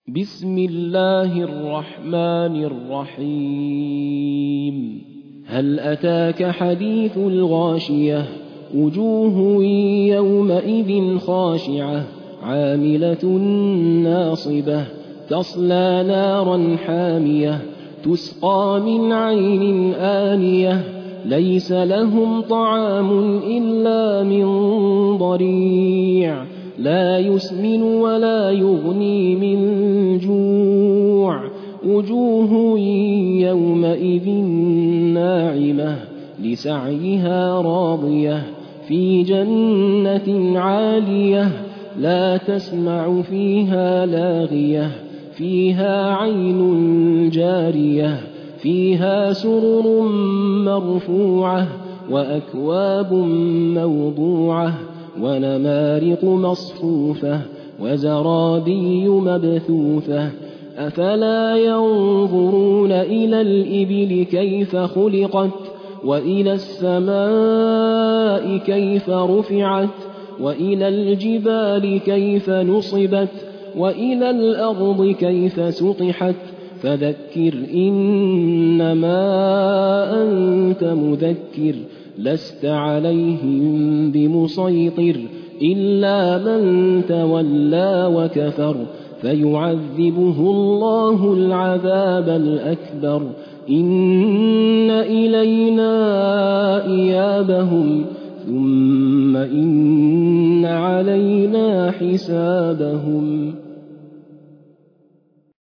بسم الله الرحمن الرحيم هل أتاك حديث الغاشية وجوه يومئذ خاشعة عاملة ناصبة تصلى نارا حامية تسقى من عين آنية ليس لهم طعام إلا من ضريع لا يسمن ولا يغني من جوع وجوه يومئذ ناعمة لسعيها راضية في جنة عالية لا تسمع فيها لاغية فيها عين جارية فيها سرر مرفوعة وأكواب موضوعة ونمارق مصفوفة وزرابي مبثوثة أفلا ينظرون إلى الإبل كيف خلقت وإلى السماء كيف رفعت وإلى الجبال كيف نصبت وإلى الأرض كيف سطحت فذكر إنما أنت مذكر لست عليهم بمسيطر إلا من تولى وكفر فيعذبه الله العذاب الأكبر إن إلينا إيابهم ثم إن علينا حسابهم